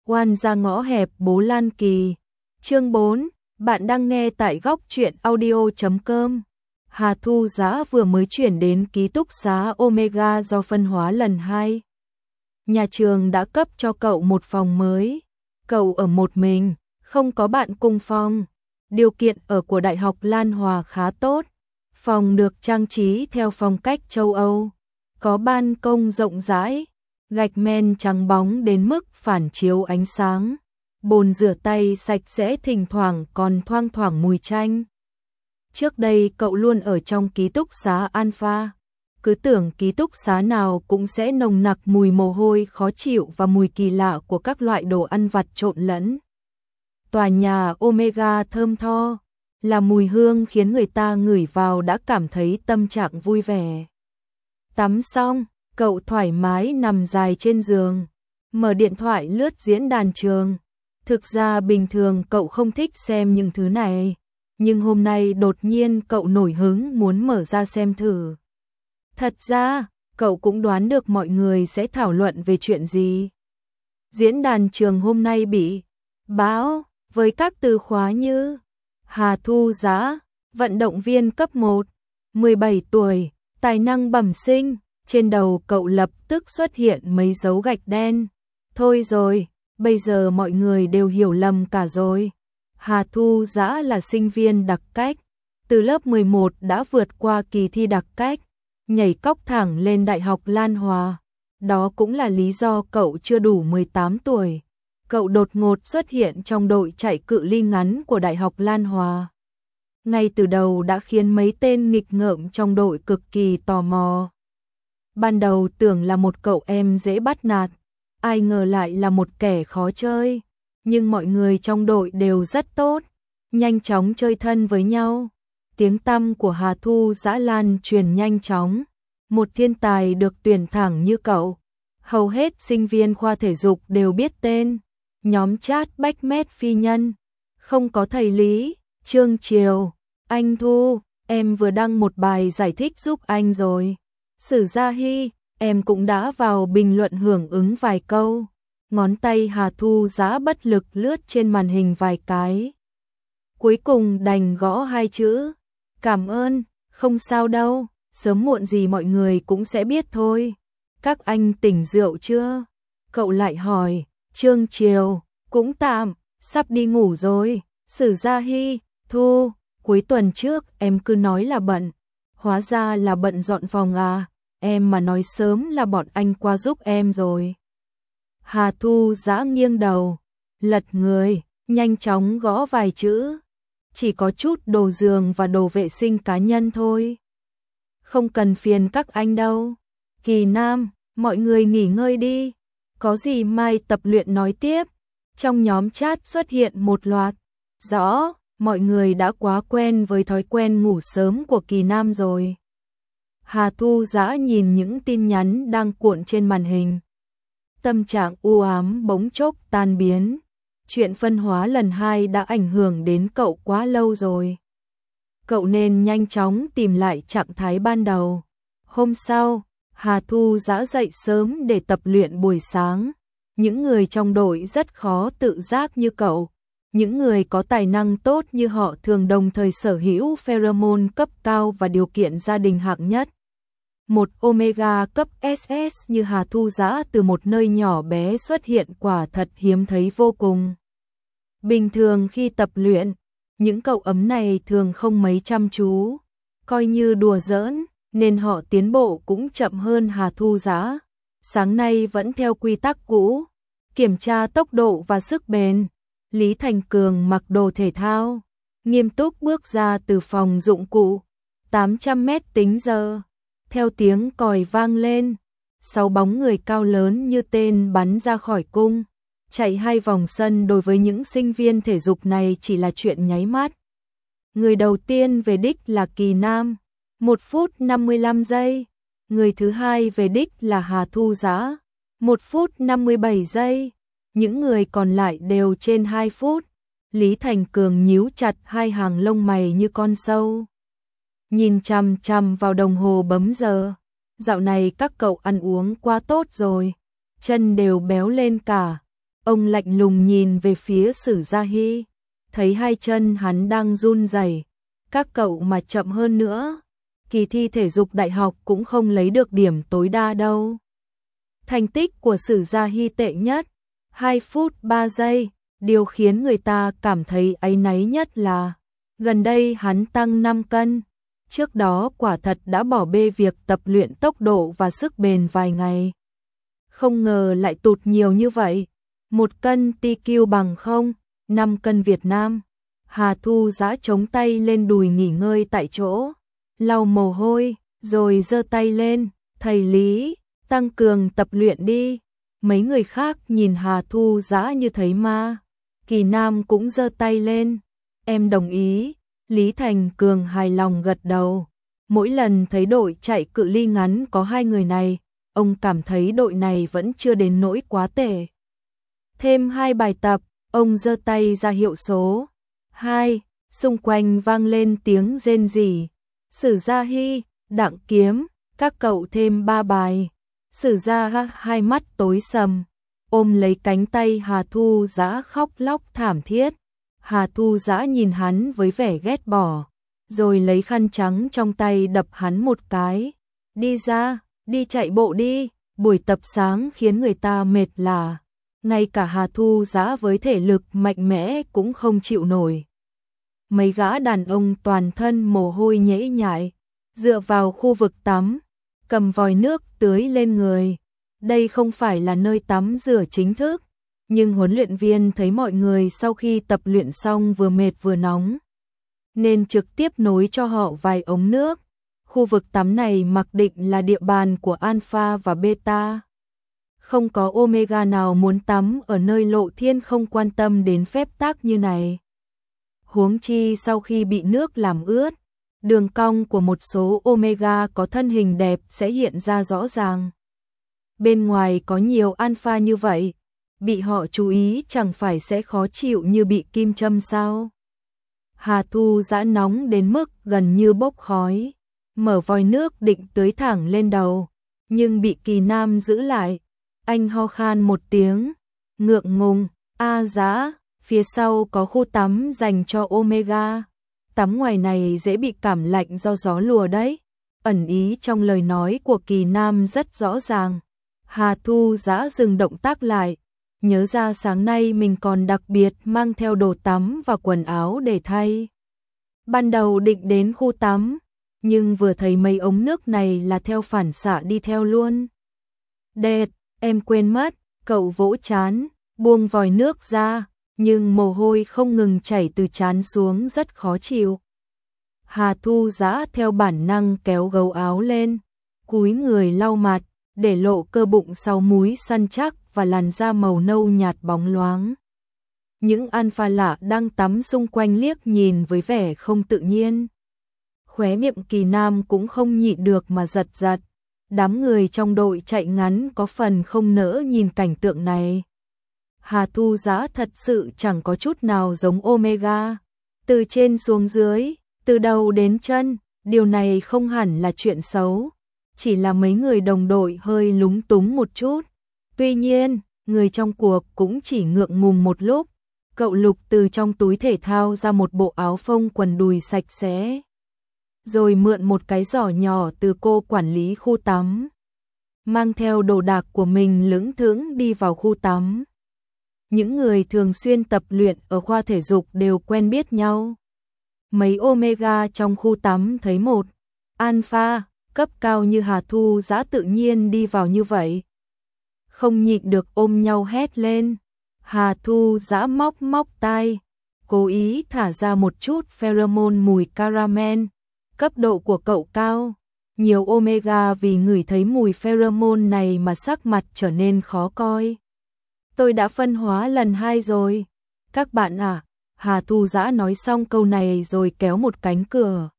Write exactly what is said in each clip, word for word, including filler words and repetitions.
Oan ra ngõ hẹp Bố Lan Kỳ. Chương bốn, bạn đang nghe tại góc truyện audio chấm com. Hà Thu Dã vừa mới chuyển đến ký túc xá Omega do phân hóa lần hai. Nhà trường đã cấp cho cậu một phòng mới. Cậu ở một mình, không có bạn cùng phòng. Điều kiện ở của Đại học Lan Hòa khá tốt. Phòng được trang trí theo phong cách châu Âu. Có ban công rộng rãi, gạch men trắng bóng đến mức phản chiếu ánh sáng. Bồn rửa tay sạch sẽ, thỉnh thoảng còn thoang thoảng mùi chanh. Trước đây cậu luôn ở trong ký túc xá Alpha. Cứ tưởng ký túc xá nào cũng sẽ nồng nặc mùi mồ hôi khó chịu và mùi kỳ lạ của các loại đồ ăn vặt trộn lẫn. Tòa nhà Omega thơm tho, là mùi hương khiến người ta ngửi vào đã cảm thấy tâm trạng vui vẻ. Tắm xong, cậu thoải mái nằm dài trên giường, mở điện thoại lướt diễn đàn trường. Thực ra bình thường cậu không thích xem những thứ này, nhưng hôm nay đột nhiên cậu nổi hứng muốn mở ra xem thử. Thật ra, cậu cũng đoán được mọi người sẽ thảo luận về chuyện gì. Diễn đàn trường hôm nay bị báo với các từ khóa như Hà Thu Dã, vận động viên cấp một, mười bảy tuổi, tài năng bẩm sinh. Trên đầu cậu lập tức xuất hiện mấy dấu gạch đen. Thôi rồi, bây giờ mọi người đều hiểu lầm cả rồi. Hà Thu Dã là sinh viên đặc cách, từ lớp mười một đã vượt qua kỳ thi đặc cách, nhảy cóc thẳng lên Đại học Lan Hòa. Đó cũng là lý do cậu chưa đủ mười tám tuổi. Cậu đột ngột xuất hiện trong đội chạy cự ly ngắn của Đại học Lan Hòa. Ngay từ đầu đã khiến mấy tên nghịch ngợm trong đội cực kỳ tò mò. Ban đầu tưởng là một cậu em dễ bắt nạt, ai ngờ lại là một kẻ khó chơi. Nhưng mọi người trong đội đều rất tốt, nhanh chóng chơi thân với nhau. Tiếng tăm của Hà Thu Dã lan truyền nhanh chóng. Một thiên tài được tuyển thẳng như cậu, hầu hết sinh viên khoa thể dục đều biết tên. Nhóm chat Bách Mét Phi Nhân, không có thầy Lý, Trương Triều, anh Thu, em vừa đăng một bài giải thích giúp anh rồi. Sử Gia Hy, em cũng đã vào bình luận hưởng ứng vài câu. Ngón tay Hà Thu Dã bất lực lướt trên màn hình vài cái. Cuối cùng đành gõ hai chữ. Cảm ơn, không sao đâu, sớm muộn gì mọi người cũng sẽ biết thôi. Các anh tỉnh rượu chưa? Cậu lại hỏi. Trương Triều, cũng tạm, sắp đi ngủ rồi. Sử Gia Hy, Thu, cuối tuần trước em cứ nói là bận. Hóa ra là bận dọn phòng à, em mà nói sớm là bọn anh qua giúp em rồi. Hà Thu Dã nghiêng đầu, lật người, nhanh chóng gõ vài chữ. Chỉ có chút đồ giường và đồ vệ sinh cá nhân thôi. Không cần phiền các anh đâu. Kỳ Nam, mọi người nghỉ ngơi đi. Có gì mai tập luyện nói tiếp. Trong nhóm chat xuất hiện một loạt. Rõ, mọi người đã quá quen với thói quen ngủ sớm của Kỳ Nam rồi. Hà Thu Dã nhìn những tin nhắn đang cuộn trên màn hình. Tâm trạng u ám bỗng chốc tan biến. Chuyện phân hóa lần hai đã ảnh hưởng đến cậu quá lâu rồi. Cậu nên nhanh chóng tìm lại trạng thái ban đầu. Hôm sau, Hà Thu Dã dậy sớm để tập luyện buổi sáng. Những người trong đội rất khó tự giác như cậu. Những người có tài năng tốt như họ thường đồng thời sở hữu pheromone cấp cao và điều kiện gia đình hạng nhất. Một Omega cấp ét ét như Hà Thu Dã từ một nơi nhỏ bé xuất hiện quả thật hiếm thấy vô cùng. Bình thường khi tập luyện, những cậu ấm này thường không mấy chăm chú, coi như đùa giỡn, nên họ tiến bộ cũng chậm hơn Hà Thu Dã. Sáng nay vẫn theo quy tắc cũ, kiểm tra tốc độ và sức bền. Lý Thành Cường mặc đồ thể thao, nghiêm túc bước ra từ phòng dụng cụ, tám trăm mét tính giờ. Theo tiếng còi vang lên, sáu bóng người cao lớn như tên bắn ra khỏi cung, chạy hai vòng sân đối với những sinh viên thể dục này chỉ là chuyện nháy mắt. Người đầu tiên về đích là Kỳ Nam, một phút năm mươi lăm giây. Người thứ hai về đích là Hà Thu Dã, một phút năm mươi bảy giây. Những người còn lại đều trên hai phút. Lý Thành Cường nhíu chặt hai hàng lông mày như con sâu, nhìn chằm chằm vào đồng hồ bấm giờ. Dạo này các cậu ăn uống quá tốt rồi, chân đều béo lên cả. Ông lạnh lùng nhìn về phía Sử Gia Hy, thấy hai chân hắn đang run rẩy. Các cậu mà chậm hơn nữa, kỳ thi thể dục đại học cũng không lấy được điểm tối đa đâu. Thành tích của Sử Gia Hy tệ nhất, hai phút ba giây, điều khiến người ta cảm thấy áy náy nhất là gần đây hắn tăng năm cân, trước đó quả thật đã bỏ bê việc tập luyện tốc độ và sức bền vài ngày. Không ngờ lại tụt nhiều như vậy, một cân tê quy bằng không, năm cân Việt Nam. Hà Thu Dã chống tay lên đùi nghỉ ngơi tại chỗ, lau mồ hôi, rồi giơ tay lên, thầy Lý, tăng cường tập luyện đi. Mấy người khác nhìn Hà Thu Dã như thấy ma. Kỳ Nam cũng giơ tay lên, em đồng ý. Lý Thành Cường hài lòng gật đầu. Mỗi lần thấy đội chạy cự ly ngắn có hai người này, ông cảm thấy đội này vẫn chưa đến nỗi quá tệ. Thêm hai bài tập, ông giơ tay ra hiệu số. Hai, xung quanh vang lên tiếng rên rỉ. Sử Gia Hy, Đặng Kiếm, các cậu thêm ba bài. Sử Gia Hy hai mắt tối sầm, ôm lấy cánh tay Hà Thu Dã khóc lóc thảm thiết. Hà Thu Dã nhìn hắn với vẻ ghét bỏ, rồi lấy khăn trắng trong tay đập hắn một cái. Đi ra, đi chạy bộ đi, buổi tập sáng khiến người ta mệt lả. Ngay cả Hà Thu Dã với thể lực mạnh mẽ cũng không chịu nổi. Mấy gã đàn ông toàn thân mồ hôi nhễ nhại, dựa vào khu vực tắm, cầm vòi nước tưới lên người. Đây không phải là nơi tắm rửa chính thức, nhưng huấn luyện viên thấy mọi người sau khi tập luyện xong vừa mệt vừa nóng, nên trực tiếp nối cho họ vài ống nước. Khu vực tắm này mặc định là địa bàn của Alpha và Beta. Không có Omega nào muốn tắm ở nơi lộ thiên không quan tâm đến phép tắc như này. Huống chi sau khi bị nước làm ướt, đường cong của một số Omega có thân hình đẹp sẽ hiện ra rõ ràng. Bên ngoài có nhiều Alpha như vậy, bị họ chú ý chẳng phải sẽ khó chịu như bị kim châm sao? Hà Thu Dã nóng đến mức gần như bốc khói, mở vòi nước định tưới thẳng lên đầu, nhưng bị Kỳ Nam giữ lại. Anh ho khan một tiếng, ngượng ngùng. A Dã, phía sau có khu tắm dành cho Omega. Tắm ngoài này dễ bị cảm lạnh do gió lùa đấy. Ẩn ý trong lời nói của Kỳ Nam rất rõ ràng. Hà Thu Dã dừng động tác lại, nhớ ra sáng nay mình còn đặc biệt mang theo đồ tắm và quần áo để thay. Ban đầu định đến khu tắm, nhưng vừa thấy mấy ống nước này là theo phản xạ đi theo luôn. Đệt, em quên mất, cậu vỗ trán, buông vòi nước ra, nhưng mồ hôi không ngừng chảy từ trán xuống rất khó chịu. Hà Thu Dã theo bản năng kéo gấu áo lên, cúi người lau mặt, để lộ cơ bụng sau múi săn chắc và làn da màu nâu nhạt bóng loáng. Những alpha lạ đang tắm xung quanh liếc nhìn với vẻ không tự nhiên. Khóe miệng Kỳ Nam cũng không nhịn được mà giật giật. Đám người trong đội chạy ngắn có phần không nỡ nhìn cảnh tượng này. Hà Thu Dã thật sự chẳng có chút nào giống Omega. Từ trên xuống dưới, từ đầu đến chân, điều này không hẳn là chuyện xấu. Chỉ là mấy người đồng đội hơi lúng túng một chút. Tuy nhiên, người trong cuộc cũng chỉ ngượng ngùng một lúc. Cậu lục từ trong túi thể thao ra một bộ áo phông quần đùi sạch sẽ, rồi mượn một cái giỏ nhỏ từ cô quản lý khu tắm. Mang theo đồ đạc của mình lững thững đi vào khu tắm. Những người thường xuyên tập luyện ở khoa thể dục đều quen biết nhau. Mấy Omega trong khu tắm thấy một Alpha cấp cao như Hà Thu Dã tự nhiên đi vào như vậy, không nhịn được ôm nhau hét lên. Hà Thu Dã móc móc tai, cố ý thả ra một chút pheromone mùi caramel. Cấp độ của cậu cao, nhiều Omega vì ngửi thấy mùi pheromone này mà sắc mặt trở nên khó coi. Tôi đã phân hóa lần hai rồi. Các bạn à, Hà Thu Dã nói xong câu này rồi kéo một cánh cửa.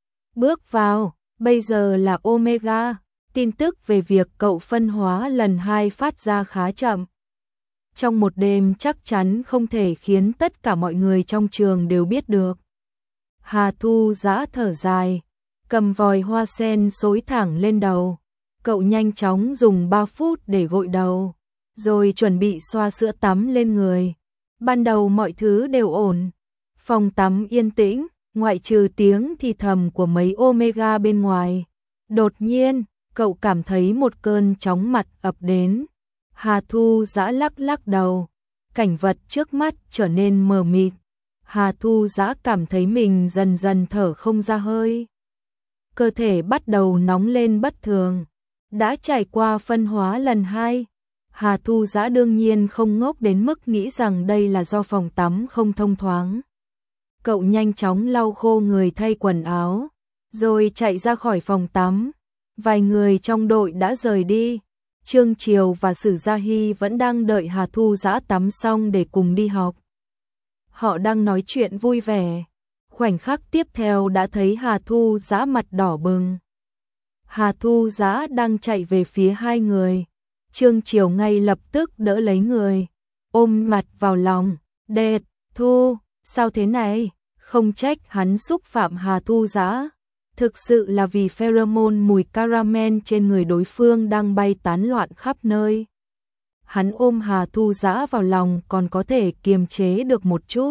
Bước vào, bây giờ là Omega, tin tức về việc cậu phân hóa lần hai phát ra khá chậm. Trong một đêm chắc chắn không thể khiến tất cả mọi người trong trường đều biết được. Hà Thu Dã thở dài, cầm vòi hoa sen xối thẳng lên đầu. Cậu nhanh chóng dùng ba phút để gội đầu, rồi chuẩn bị xoa sữa tắm lên người. Ban đầu mọi thứ đều ổn. Phòng tắm yên tĩnh, ngoại trừ tiếng thì thầm của mấy Omega bên ngoài. Đột nhiên, cậu cảm thấy một cơn chóng mặt ập đến. Hà Thu Dã lắc lắc đầu, cảnh vật trước mắt trở nên mờ mịt. Hà Thu Dã cảm thấy mình dần dần thở không ra hơi. Cơ thể bắt đầu nóng lên bất thường. Đã trải qua phân hóa lần hai, Hà Thu Dã đương nhiên không ngốc đến mức nghĩ rằng đây là do phòng tắm không thông thoáng. Cậu nhanh chóng lau khô người thay quần áo, rồi chạy ra khỏi phòng tắm. Vài người trong đội đã rời đi. Trương Triều và Sử Gia Hy vẫn đang đợi Hà Thu Dã tắm xong để cùng đi học. Họ đang nói chuyện vui vẻ. Khoảnh khắc tiếp theo đã thấy Hà Thu Dã mặt đỏ bừng. Hà Thu Dã đang chạy về phía hai người. Trương Triều ngay lập tức đỡ lấy người, ôm mặt vào lòng. Đệt, Thu, sao thế này? Không trách hắn xúc phạm Hà Thu Dã. Thực sự là vì pheromone mùi caramel trên người đối phương đang bay tán loạn khắp nơi. Hắn ôm Hà Thu Dã vào lòng còn có thể kiềm chế được một chút.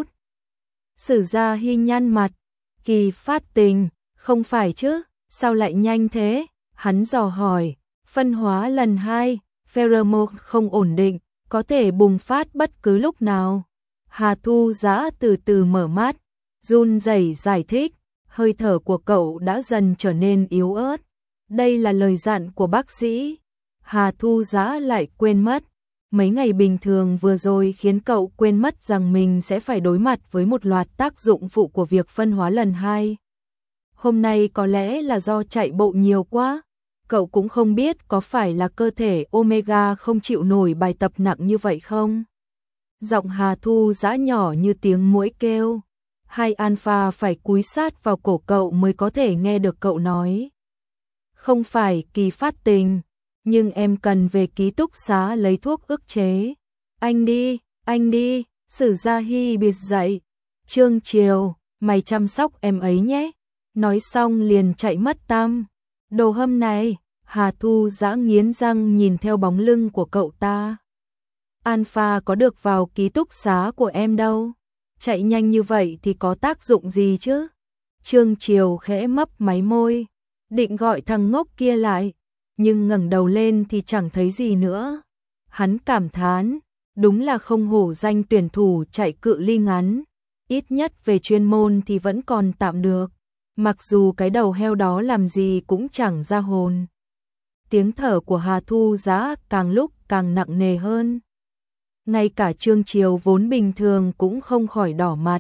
Sử Gia Hy nhăn mặt, Kỳ phát tình, không phải chứ, sao lại nhanh thế? Hắn dò hỏi, phân hóa lần hai, pheromone không ổn định, có thể bùng phát bất cứ lúc nào. Hà Thu Dã từ từ mở mắt, run rẩy giải thích, hơi thở của cậu đã dần trở nên yếu ớt. Đây là lời dặn của bác sĩ. Hà Thu Dã lại quên mất. Mấy ngày bình thường vừa rồi khiến cậu quên mất rằng mình sẽ phải đối mặt với một loạt tác dụng phụ của việc phân hóa lần hai. Hôm nay có lẽ là do chạy bộ nhiều quá. Cậu cũng không biết có phải là cơ thể Omega không chịu nổi bài tập nặng như vậy không? Giọng Hà Thu Dã nhỏ như tiếng muỗi kêu. Hai alpha phải cúi sát vào cổ cậu mới có thể nghe được cậu nói. Không phải Kỳ phát tình, nhưng em cần về ký túc xá lấy thuốc ức chế. Anh đi, anh đi, Sử Gia Hy bịt dậy. Trương Triều, mày chăm sóc em ấy nhé. Nói xong liền chạy mất tăm. Đồ hâm này, Hà Thu Dã nghiến răng nhìn theo bóng lưng của cậu ta. Alpha có được vào ký túc xá của em đâu. Chạy nhanh như vậy thì có tác dụng gì chứ? Trương Triều khẽ mấp máy môi, định gọi thằng ngốc kia lại, nhưng ngẩng đầu lên thì chẳng thấy gì nữa. Hắn cảm thán, đúng là không hổ danh tuyển thủ chạy cự ly ngắn, ít nhất về chuyên môn thì vẫn còn tạm được, mặc dù cái đầu heo đó làm gì cũng chẳng ra hồn. Tiếng thở của Hà Thu Dã càng lúc càng nặng nề hơn. Ngay cả Trương Triều vốn bình thường cũng không khỏi đỏ mặt.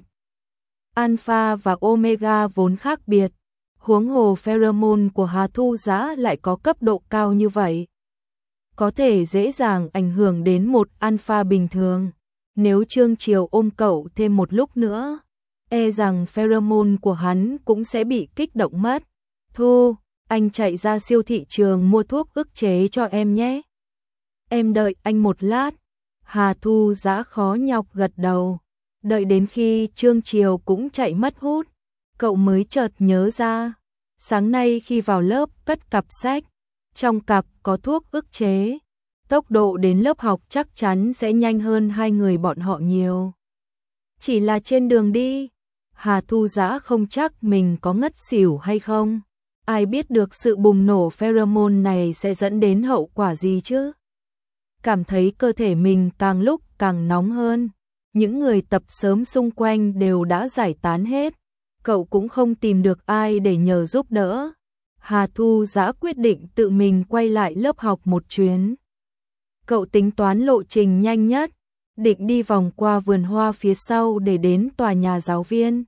Alpha và Omega vốn khác biệt, huống hồ pheromone của Hà Thu Dã lại có cấp độ cao như vậy. Có thể dễ dàng ảnh hưởng đến một alpha bình thường. Nếu Trương Triều ôm cậu thêm một lúc nữa, e rằng pheromone của hắn cũng sẽ bị kích động mất. Thu, anh chạy ra siêu thị trường mua thuốc ức chế cho em nhé. Em đợi anh một lát. Hà Thu Dã khó nhọc gật đầu. Đợi đến khi Trương Triều cũng chạy mất hút, cậu mới chợt nhớ ra. Sáng nay khi vào lớp cất cặp sách, trong cặp có thuốc ức chế. Tốc độ đến lớp học chắc chắn sẽ nhanh hơn hai người bọn họ nhiều. Chỉ là trên đường đi, Hà Thu Dã không chắc mình có ngất xỉu hay không. Ai biết được sự bùng nổ pheromone này sẽ dẫn đến hậu quả gì chứ? Cảm thấy cơ thể mình càng lúc càng nóng hơn. Những người tập sớm xung quanh đều đã giải tán hết. Cậu cũng không tìm được ai để nhờ giúp đỡ. Hà Thu Dã quyết định tự mình quay lại lớp học một chuyến. Cậu tính toán lộ trình nhanh nhất, định đi vòng qua vườn hoa phía sau để đến tòa nhà giáo viên.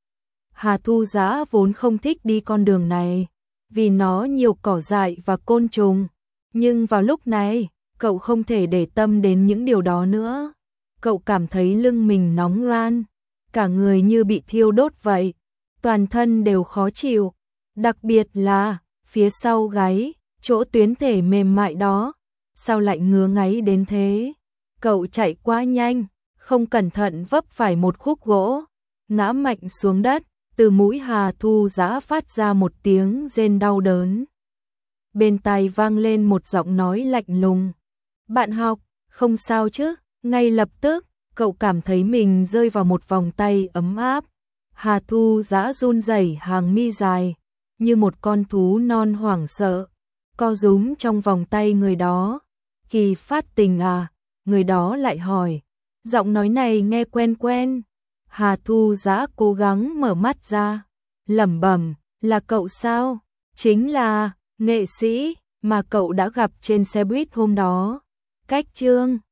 Hà Thu Dã vốn không thích đi con đường này, vì nó nhiều cỏ dại và côn trùng. Nhưng vào lúc này, cậu không thể để tâm đến những điều đó nữa. Cậu cảm thấy lưng mình nóng ran, cả người như bị thiêu đốt vậy, toàn thân đều khó chịu, đặc biệt là phía sau gáy, chỗ tuyến thể mềm mại đó, sao lại ngứa ngáy đến thế? Cậu chạy quá nhanh, không cẩn thận vấp phải một khúc gỗ, ngã mạnh xuống đất, từ mũi Hà Thu Dã phát ra một tiếng rên đau đớn. Bên tai vang lên một giọng nói lạnh lùng. Bạn học, Không sao chứ? Ngay lập tức, cậu cảm thấy mình rơi vào một vòng tay ấm áp. Hà Thu Dã run rẩy hàng mi dài, như một con thú non hoảng sợ, co rúm trong vòng tay người đó. Kỳ Phát Tình à? Người đó lại hỏi. Giọng nói này nghe quen quen. Hà Thu Dã cố gắng mở mắt ra, lẩm bẩm, là cậu sao? Chính là nghệ sĩ mà cậu đã gặp trên xe buýt hôm đó. Cách Chương